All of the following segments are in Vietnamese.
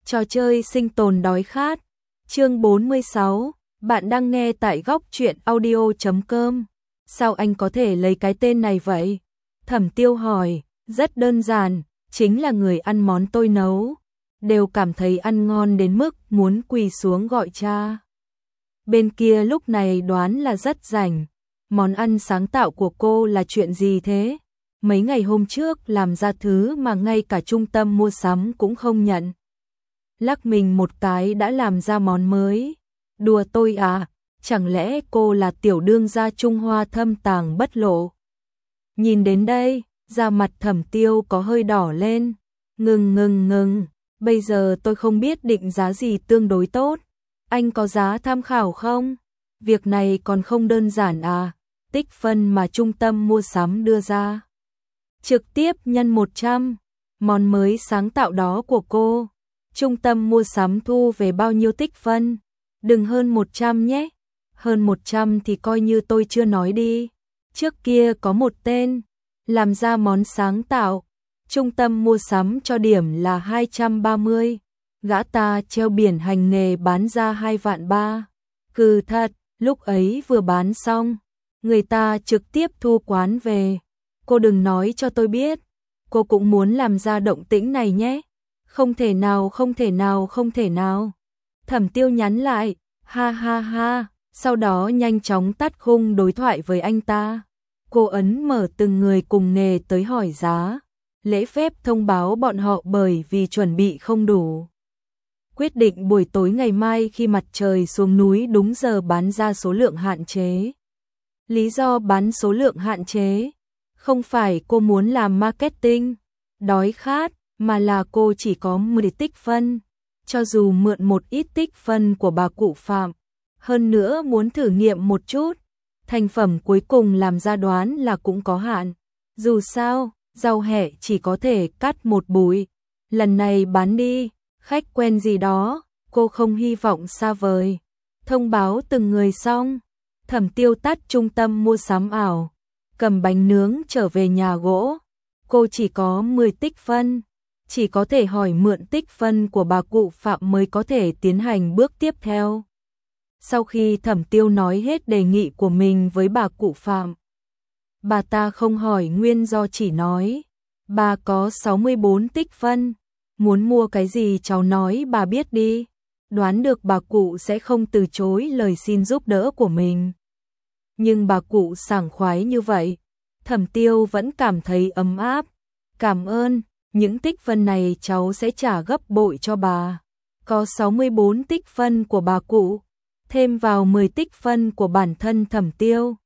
Trò chơi sinh tồn đói khát. Chương 46, bạn đang nghe tại góc truyện audio.com. Sao anh có thể lấy cái tên này vậy? Thẩm Tiêu hỏi. Rất đơn giản, chính là người ăn món tôi nấu, đều cảm thấy ăn ngon đến mức muốn quỳ xuống gọi cha. Bên kia lúc này đoán là rất rảnh. Món ăn sáng tạo của cô là chuyện gì thế? Mấy ngày hôm trước làm ra thứ mà ngay cả trung tâm mua sắm cũng không nhận. Lắc mình một cái đã làm ra món mới. Đùa tôi à, chẳng lẽ cô là tiểu đương gia Trung Hoa thâm tàng bất lộ? Nhìn đến đây, da mặt Thẩm Tiêu có hơi đỏ lên. Ngừng, bây giờ tôi không biết định giá gì tương đối tốt. Anh có giá tham khảo không? Việc này còn không đơn giản à, tích phân mà trung tâm mua sắm đưa ra. Trực tiếp nhân 100, món mới sáng tạo đó của cô. Trung tâm mua sắm thu về bao nhiêu tích phân? Đừng hơn 100 nhé. Hơn 100 thì coi như tôi chưa nói đi. Trước kia có một tên, làm ra món sáng tạo. Trung tâm mua sắm cho điểm là 230. Gã ta treo biển hành nghề bán ra 2 vạn 3. Cừ thật, lúc ấy vừa bán xong, người ta trực tiếp thu quán về. Cô đừng nói cho tôi biết, cô cũng muốn làm ra động tĩnh này nhé. Không thể nào. Thẩm Tiêu nhắn lại, ha, sau đó nhanh chóng tắt khung đối thoại với anh ta. Cô ấn mở từng người cùng nghề tới hỏi giá, lễ phép thông báo bọn họ bởi vì chuẩn bị không đủ. Quyết định buổi tối ngày mai khi mặt trời xuống núi đúng giờ bán ra số lượng hạn chế. Lý do bán số lượng hạn chế, không phải cô muốn làm marketing, đói khát, mà là cô chỉ có 10 tích phân, cho dù mượn một ít tích phân của bà cụ Phạm. Hơn nữa muốn thử nghiệm một chút, thành phẩm cuối cùng làm ra đoán là cũng có hạn. Dù sao, rau hẹ chỉ có thể cắt một bụi. Lần này bán đi, khách quen gì đó, cô không hy vọng xa vời. Thông báo từng người xong, Thẩm Tiêu tắt trung tâm mua sắm ảo, cầm bánh nướng trở về nhà gỗ. Cô chỉ có 10 tích phân, chỉ có thể hỏi mượn tích phân của bà cụ Phạm mới có thể tiến hành bước tiếp theo. Sau khi Thẩm Tiêu nói hết đề nghị của mình với bà cụ Phạm, bà ta không hỏi nguyên do, chỉ nói, bà có 64 tích phân, muốn mua cái gì cháu nói bà biết đi. Đoán được bà cụ sẽ không từ chối lời xin giúp đỡ của mình. Nhưng bà cụ sảng khoái như vậy, Thẩm Tiêu vẫn cảm thấy ấm áp. Cảm ơn, những tích phân này cháu sẽ trả gấp bội cho bà. Có 64 tích phân của bà cụ, thêm vào 10 tích phân của bản thân Thẩm Tiêu,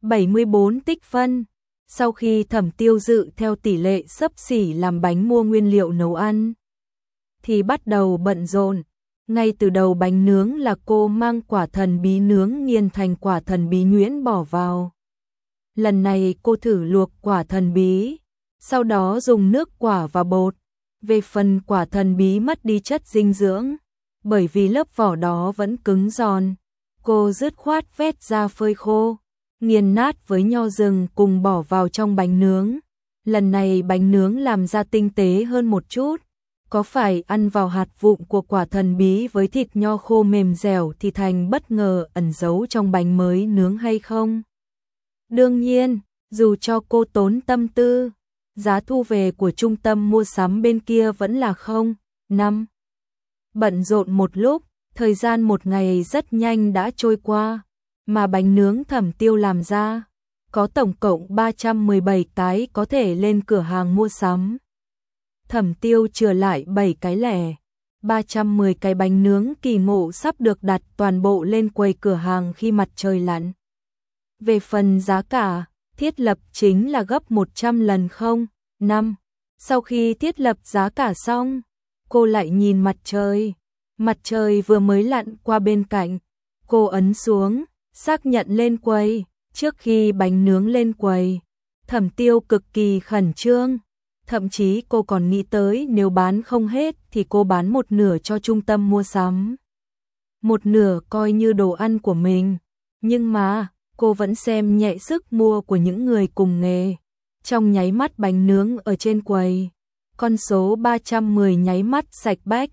74 tích phân. Sau khi Thẩm Tiêu dự theo tỷ lệ xấp xỉ làm bánh mua nguyên liệu nấu ăn, thì bắt đầu bận rộn. Ngay từ đầu bánh nướng là cô mang quả thần bí nướng nghiền thành quả thần bí nhuyễn bỏ vào. Lần này cô thử luộc quả thần bí, sau đó dùng nước quả và bột. Về phần quả thần bí mất đi chất dinh dưỡng, bởi vì lớp vỏ đó vẫn cứng giòn. Cô dứt khoát vét ra phơi khô, nghiền nát với nho rừng cùng bỏ vào trong bánh nướng. Lần này bánh nướng làm ra tinh tế hơn một chút. Có phải ăn vào hạt vụn của quả thần bí với thịt nho khô mềm dẻo thì thành bất ngờ ẩn giấu trong bánh mới nướng hay không? Đương nhiên, dù cho cô tốn tâm tư, giá thu về của trung tâm mua sắm bên kia vẫn là 0,5. Bận rộn một lúc, thời gian một ngày rất nhanh đã trôi qua, mà bánh nướng Thẩm Tiêu làm ra, có tổng cộng 317 cái có thể lên cửa hàng mua sắm. Thẩm Tiêu chừa lại 7 cái lẻ, 310 cái bánh nướng kỳ ngộ sắp được đặt toàn bộ lên quầy cửa hàng khi mặt trời lặn. Về phần giá cả, thiết lập chính là gấp 100 lần 0,5. Sau khi thiết lập giá cả xong, cô lại nhìn mặt trời. Mặt trời vừa mới lặn qua bên cạnh, cô ấn xuống, xác nhận lên quầy. Trước khi bánh nướng lên quầy, Thẩm Tiêu cực kỳ khẩn trương. Thậm chí cô còn nghĩ tới nếu bán không hết thì cô bán một nửa cho trung tâm mua sắm. Một nửa coi như đồ ăn của mình. Nhưng mà, cô vẫn xem nhẹ sức mua của những người cùng nghề. Trong nháy mắt bánh nướng ở trên quầy, con số 310 nháy mắt sạch bách.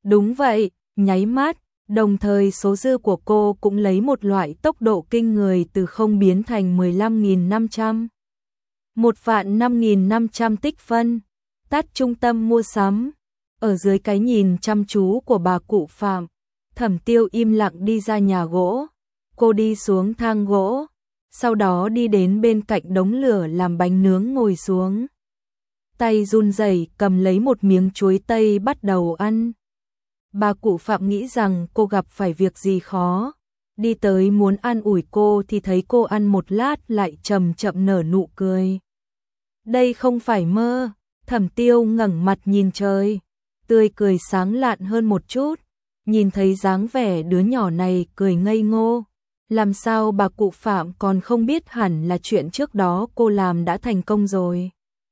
Đúng vậy, nháy mắt, đồng thời số dư của cô cũng lấy một loại tốc độ kinh người từ không biến thành 15.500. 1.05.500 tích phân. Tắt trung tâm mua sắm. Ở dưới cái nhìn chăm chú của bà cụ Phạm, Thẩm Tiêu im lặng đi ra nhà gỗ. Cô đi xuống thang gỗ, sau đó đi đến bên cạnh đống lửa làm bánh nướng ngồi xuống. Tay run rẩy cầm lấy một miếng chuối tây bắt đầu ăn. Bà cụ Phạm nghĩ rằng cô gặp phải việc gì khó, đi tới muốn an ủi cô thì thấy cô ăn một lát lại chậm chậm nở nụ cười. Đây không phải mơ. Thẩm Tiêu ngẩng mặt nhìn trời, tươi cười sáng lạn hơn một chút, nhìn thấy dáng vẻ đứa nhỏ này cười ngây ngô. Làm sao bà cụ Phạm còn không biết hẳn là chuyện trước đó cô làm đã thành công rồi.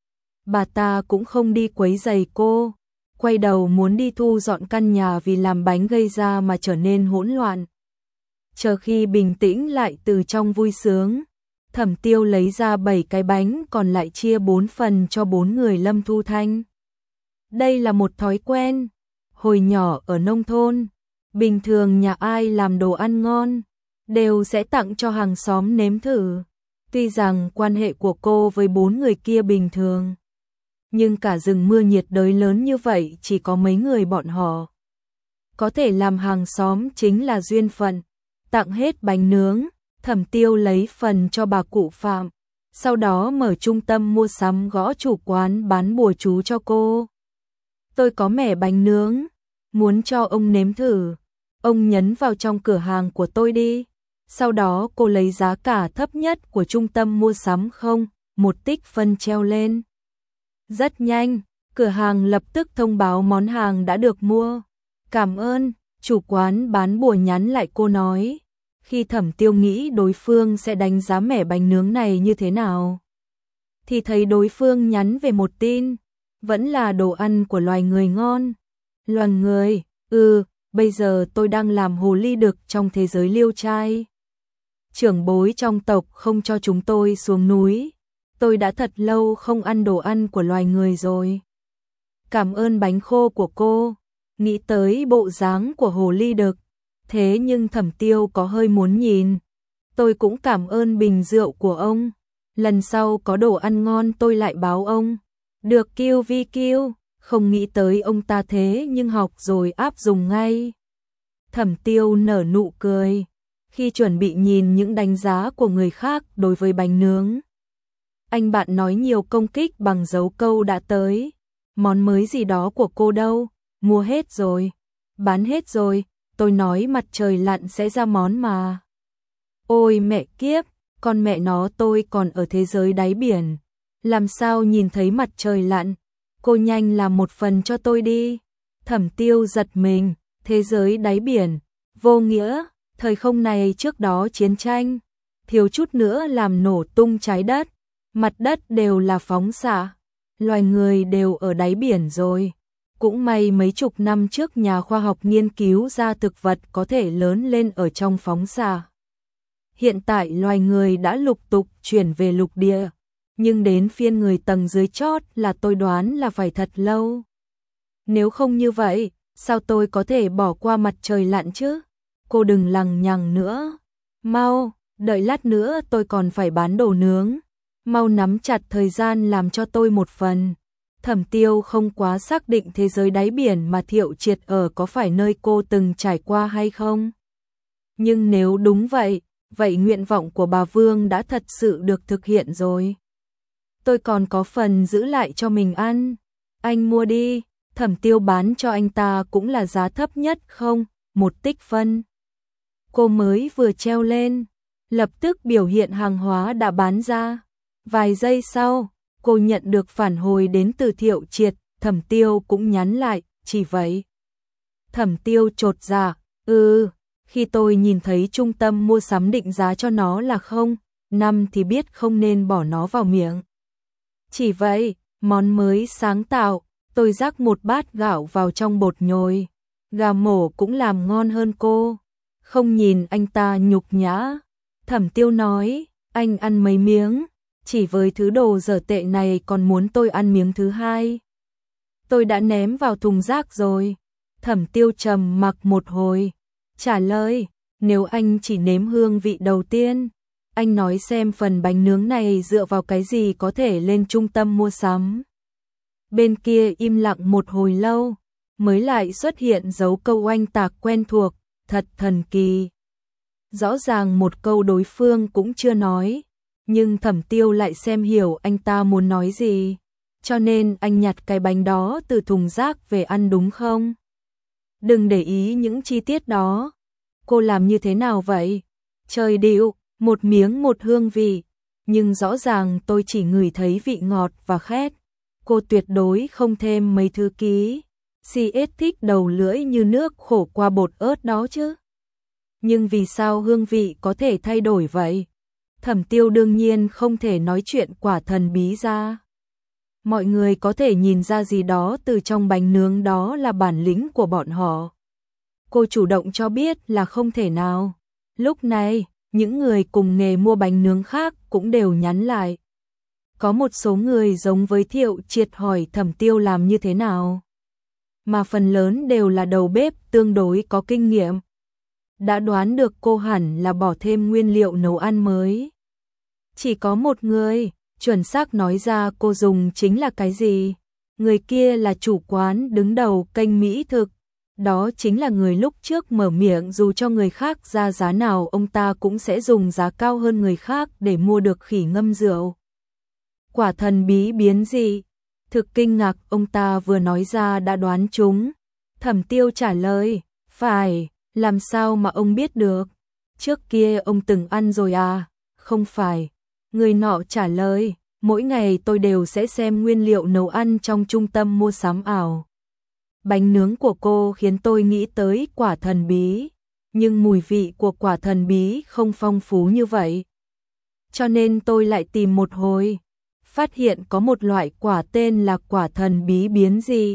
Bà ta cũng không đi quấy rầy cô, quay đầu muốn đi thu dọn căn nhà vì làm bánh gây ra mà trở nên hỗn loạn. Chờ khi bình tĩnh lại từ trong vui sướng, Thẩm Tiêu lấy ra 7 cái bánh còn lại chia 4 phần cho 4 người Lâm Thu Thanh. Đây là một thói quen. Hồi nhỏ ở nông thôn, bình thường nhà ai làm đồ ăn ngon, đều sẽ tặng cho hàng xóm nếm thử. Tuy rằng quan hệ của cô với 4 người kia bình thường, nhưng cả rừng mưa nhiệt đới lớn như vậy chỉ có mấy người bọn họ có thể làm hàng xóm chính là duyên phận. Tặng hết bánh nướng, Thẩm Tiêu lấy phần cho bà cụ Phạm, sau đó mở trung tâm mua sắm gõ chủ quán bán bùa chú cho cô. Tôi có mẻ bánh nướng, muốn cho ông nếm thử. Ông nhấn vào trong cửa hàng của tôi đi. Sau đó cô lấy giá cả thấp nhất của trung tâm mua sắm không, một tích phân treo lên. Rất nhanh, cửa hàng lập tức thông báo món hàng đã được mua. Cảm ơn, chủ quán bán bùa nhắn lại cô nói. Khi Thẩm Tiêu nghĩ đối phương sẽ đánh giá mẻ bánh nướng này như thế nào, thì thấy đối phương nhắn về một tin, vẫn là đồ ăn của loài người ngon. Loài người, bây giờ tôi đang làm hồ ly đực trong thế giới liêu trai. Trưởng bối trong tộc không cho chúng tôi xuống núi. Tôi đã thật lâu không ăn đồ ăn của loài người rồi. Cảm ơn bánh khô của cô. Nghĩ tới bộ dáng của hồ ly đực, thế nhưng Thẩm Tiêu có hơi muốn nhìn. Tôi cũng cảm ơn bình rượu của ông. Lần sau có đồ ăn ngon tôi lại báo ông. Được kiêu vi kiêu, không nghĩ tới ông ta thế nhưng học rồi áp dụng ngay. Thẩm Tiêu nở nụ cười, khi chuẩn bị nhìn những đánh giá của người khác đối với bánh nướng. Anh bạn nói nhiều công kích bằng dấu câu đã tới. Món mới gì đó của cô đâu, mua hết rồi, bán hết rồi, tôi nói mặt trời lặn sẽ ra món mà. Ôi mẹ kiếp, con mẹ nó tôi còn ở thế giới đáy biển, làm sao nhìn thấy mặt trời lặn, cô nhanh làm một phần cho tôi đi. Thẩm Tiêu giật mình, thế giới đáy biển, vô nghĩa, thời không này trước đó chiến tranh, thiếu chút nữa làm nổ tung trái đất, mặt đất đều là phóng xạ, loài người đều ở đáy biển rồi. Cũng may mấy chục năm trước nhà khoa học nghiên cứu ra thực vật có thể lớn lên ở trong phóng xạ. Hiện tại loài người đã lục tục chuyển về lục địa, nhưng đến phiên người tầng dưới chót là tôi đoán là phải thật lâu. Nếu không như vậy, sao tôi có thể bỏ qua mặt trời lặn chứ? Cô đừng lằng nhằng nữa. Mau, đợi lát nữa tôi còn phải bán đồ nướng. Mau nắm chặt thời gian làm cho tôi một phần. Thẩm Tiêu không quá xác định thế giới đáy biển mà Thiệu Triệt ở có phải nơi cô từng trải qua hay không. Nhưng nếu đúng vậy, vậy nguyện vọng của bà Vương đã thật sự được thực hiện rồi. Tôi còn có phần giữ lại cho mình ăn. Anh mua đi, Thẩm Tiêu bán cho anh ta cũng là giá thấp nhất không, một tích phân. Cô mới vừa treo lên, lập tức biểu hiện hàng hóa đã bán ra. Vài giây sau, cô nhận được phản hồi đến từ Thiệu Triệt, Thẩm Tiêu cũng nhắn lại, chỉ vậy. Thẩm Tiêu chột dạ, khi tôi nhìn thấy trung tâm mua sắm định giá cho nó là 0,5 thì biết không nên bỏ nó vào miệng. Chỉ vậy, món mới sáng tạo, tôi rắc một bát gạo vào trong bột nhồi, gà mổ cũng làm ngon hơn cô. Không nhìn anh ta nhục nhã, Thẩm Tiêu nói, anh ăn mấy miếng, chỉ với thứ đồ dở tệ này còn muốn tôi ăn miếng thứ hai. Tôi đã ném vào thùng rác rồi. Thẩm Tiêu trầm mặc một hồi, trả lời, nếu anh chỉ nếm hương vị đầu tiên, anh nói xem phần bánh nướng này dựa vào cái gì có thể lên trung tâm mua sắm. Bên kia im lặng một hồi lâu, mới lại xuất hiện dấu câu oanh tạc quen thuộc, thật thần kỳ. Rõ ràng một câu đối phương cũng chưa nói, nhưng Thẩm Tiêu lại xem hiểu anh ta muốn nói gì, cho nên anh nhặt cái bánh đó từ thùng rác về ăn đúng không? Đừng để ý những chi tiết đó. Cô làm như thế nào vậy? Trời điệu, một miếng một hương vị, nhưng rõ ràng tôi chỉ ngửi thấy vị ngọt và khét. Cô tuyệt đối không thêm mấy thứ ký. CS thích đầu lưỡi như nước khổ qua bột ớt đó chứ. Nhưng vì sao hương vị có thể thay đổi vậy? Thẩm Tiêu đương nhiên không thể nói chuyện quả thần bí ra. Mọi người có thể nhìn ra gì đó từ trong bánh nướng đó là bản lĩnh của bọn họ. Cô chủ động cho biết là không thể nào. Lúc này, những người cùng nghề mua bánh nướng khác cũng đều nhắn lại. Có một số người giống với Thiệu Triệt hỏi Thẩm Tiêu làm như thế nào. Mà phần lớn đều là đầu bếp tương đối có kinh nghiệm. Đã đoán được cô hẳn là bỏ thêm nguyên liệu nấu ăn mới. Chỉ có một người chuẩn xác nói ra cô dùng chính là cái gì. Người kia là chủ quán đứng đầu kênh Mỹ thực. Đó chính là người lúc trước mở miệng dù cho người khác ra giá nào ông ta cũng sẽ dùng giá cao hơn người khác để mua được khỉ ngâm rượu. Quả thần bí biến dị. Thực kinh ngạc ông ta vừa nói ra đã đoán trúng. Thẩm Tiêu trả lời, phải, làm sao mà ông biết được? Trước kia ông từng ăn rồi à? Không phải. Người nọ trả lời, mỗi ngày tôi đều sẽ xem nguyên liệu nấu ăn trong trung tâm mua sắm ảo. Bánh nướng của cô khiến tôi nghĩ tới quả thần bí, nhưng mùi vị của quả thần bí không phong phú như vậy. Cho nên tôi lại tìm một hồi, phát hiện có một loại quả tên là quả thần bí biến dị.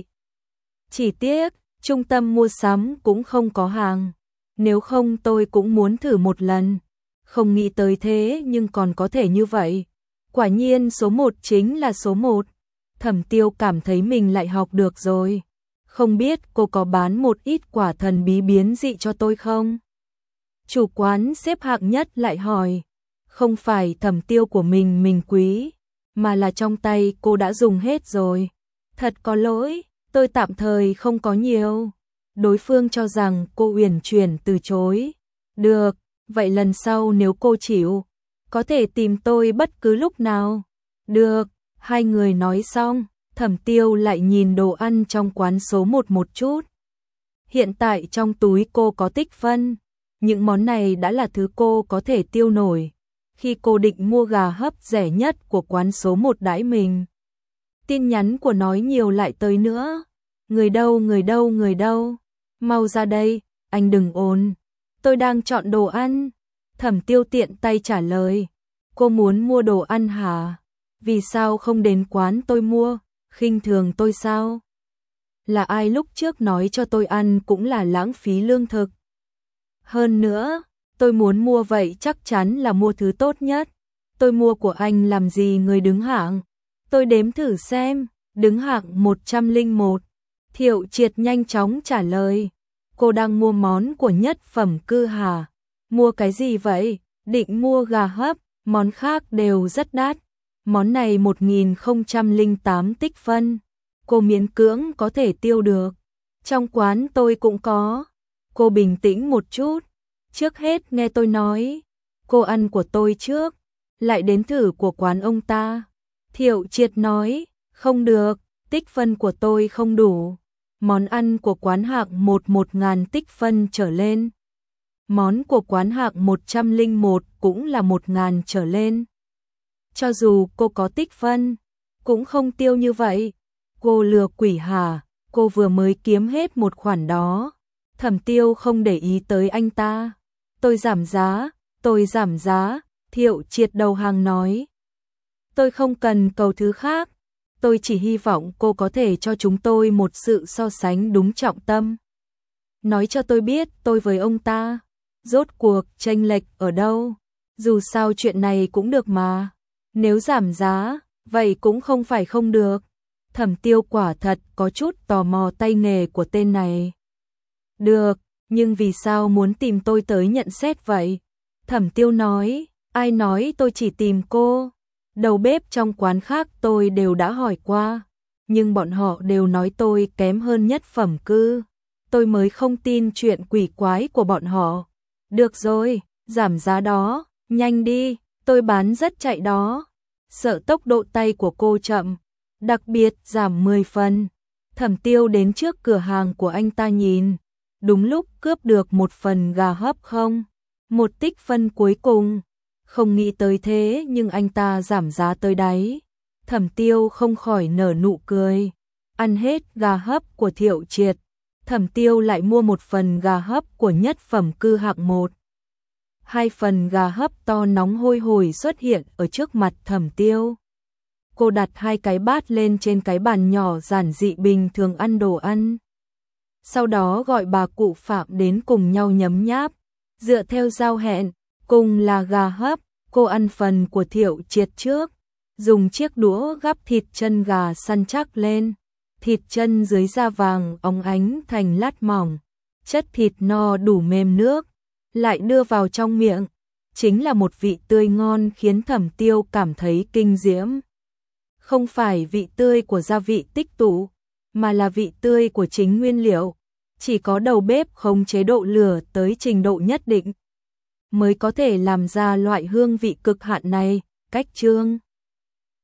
Chỉ tiếc, trung tâm mua sắm cũng không có hàng, nếu không tôi cũng muốn thử một lần. Không nghĩ tới thế nhưng còn có thể như vậy. Quả nhiên số 1 chính là số 1. Thẩm Tiêu cảm thấy mình lại học được rồi. Không biết cô có bán một ít quả thần bí biến dị cho tôi không? Chủ quán xếp hạng nhất lại hỏi. Không phải Thẩm Tiêu của mình quý, mà là trong tay cô đã dùng hết rồi. Thật có lỗi, tôi tạm thời không có nhiều. Đối phương cho rằng cô uyển chuyển từ chối. Được, vậy lần sau nếu cô chịu, có thể tìm tôi bất cứ lúc nào. Được, hai người nói xong, Thẩm Tiêu lại nhìn đồ ăn trong quán số 1 một chút. Hiện tại trong túi cô có tích phân, những món này đã là thứ cô có thể tiêu nổi. Khi cô định mua gà hấp rẻ nhất của quán số 1 đãi mình. Tin nhắn của nói nhiều lại tới nữa. Người đâu, mau ra đây, anh đừng ồn. Tôi đang chọn đồ ăn. Thẩm Tiêu tiện tay trả lời. Cô muốn mua đồ ăn hả? Vì sao không đến quán tôi mua? Khinh thường tôi sao? Là ai lúc trước nói cho tôi ăn cũng là lãng phí lương thực. Hơn nữa, tôi muốn mua vậy chắc chắn là mua thứ tốt nhất. Tôi mua của anh làm gì người đứng hạng? Tôi đếm thử xem, đứng hạng 101. Thiệu Triệt nhanh chóng trả lời. Cô đang mua món của nhất phẩm cư hà. Mua cái gì vậy? Định mua gà hấp, món khác đều rất đắt. Món này 1008 tích phân. Cô miễn cưỡng có thể tiêu được. Trong quán tôi cũng có. Cô bình tĩnh một chút. Trước hết nghe tôi nói. Cô ăn của tôi trước, lại đến thử của quán ông ta. Thiệu Triệt nói, không được, tích phân của tôi không đủ. Món ăn của quán hạng 1000 tích phân trở lên. Món của quán hạng 101 cũng là 1000 trở lên. Cho dù cô có tích phân, cũng không tiêu như vậy. Cô lừa quỷ hả? Cô vừa mới kiếm hết một khoản đó. Thẩm Tiêu không để ý tới anh ta. Tôi giảm giá, Thiệu Triệt đầu hàng nói. Tôi không cần cầu thứ khác. Tôi chỉ hy vọng cô có thể cho chúng tôi một sự so sánh đúng trọng tâm. Nói cho tôi biết tôi với ông ta, rốt cuộc chênh lệch ở đâu. Dù sao chuyện này cũng được mà. Nếu giảm giá, vậy cũng không phải không được. Thẩm Tiêu quả thật có chút tò mò tay nghề của tên này. Được, nhưng vì sao muốn tìm tôi tới nhận xét vậy? Thẩm Tiêu nói, ai nói tôi chỉ tìm cô? Đầu bếp trong quán khác tôi đều đã hỏi qua, nhưng bọn họ đều nói tôi kém hơn nhất phẩm cư. Tôi mới không tin chuyện quỷ quái của bọn họ. Được rồi, giảm giá đó, nhanh đi, tôi bán rất chạy đó. Sợ tốc độ tay của cô chậm, đặc biệt giảm 10 phần. Thẩm Tiêu đến trước cửa hàng của anh ta nhìn, đúng lúc cướp được một phần gà hấp không? Một tích phân cuối cùng. Không nghĩ tới thế nhưng anh ta giảm giá tới đáy. Thẩm Tiêu không khỏi nở nụ cười. Ăn hết gà hấp của Thiệu Triệt, Thẩm Tiêu lại mua một phần gà hấp của nhất phẩm cư hạng 1. Hai phần gà hấp to nóng hôi hổi xuất hiện ở trước mặt Thẩm Tiêu. Cô đặt hai cái bát lên trên cái bàn nhỏ giản dị bình thường ăn đồ ăn. Sau đó gọi bà cụ Phạm đến cùng nhau nhấm nháp. Dựa theo giao hẹn, cùng là gà hấp, cô ăn phần của Thiệu Triệt trước. Dùng chiếc đũa gắp thịt chân gà săn chắc lên. Thịt chân dưới da vàng óng ánh thành lát mỏng. Chất thịt no đủ mềm nước. Lại đưa vào trong miệng. Chính là một vị tươi ngon khiến Thẩm Tiêu cảm thấy kinh diễm. Không phải vị tươi của gia vị tích tụ, mà là vị tươi của chính nguyên liệu. Chỉ có đầu bếp khống chế độ lửa tới trình độ nhất định mới có thể làm ra loại hương vị cực hạn này. Cách chương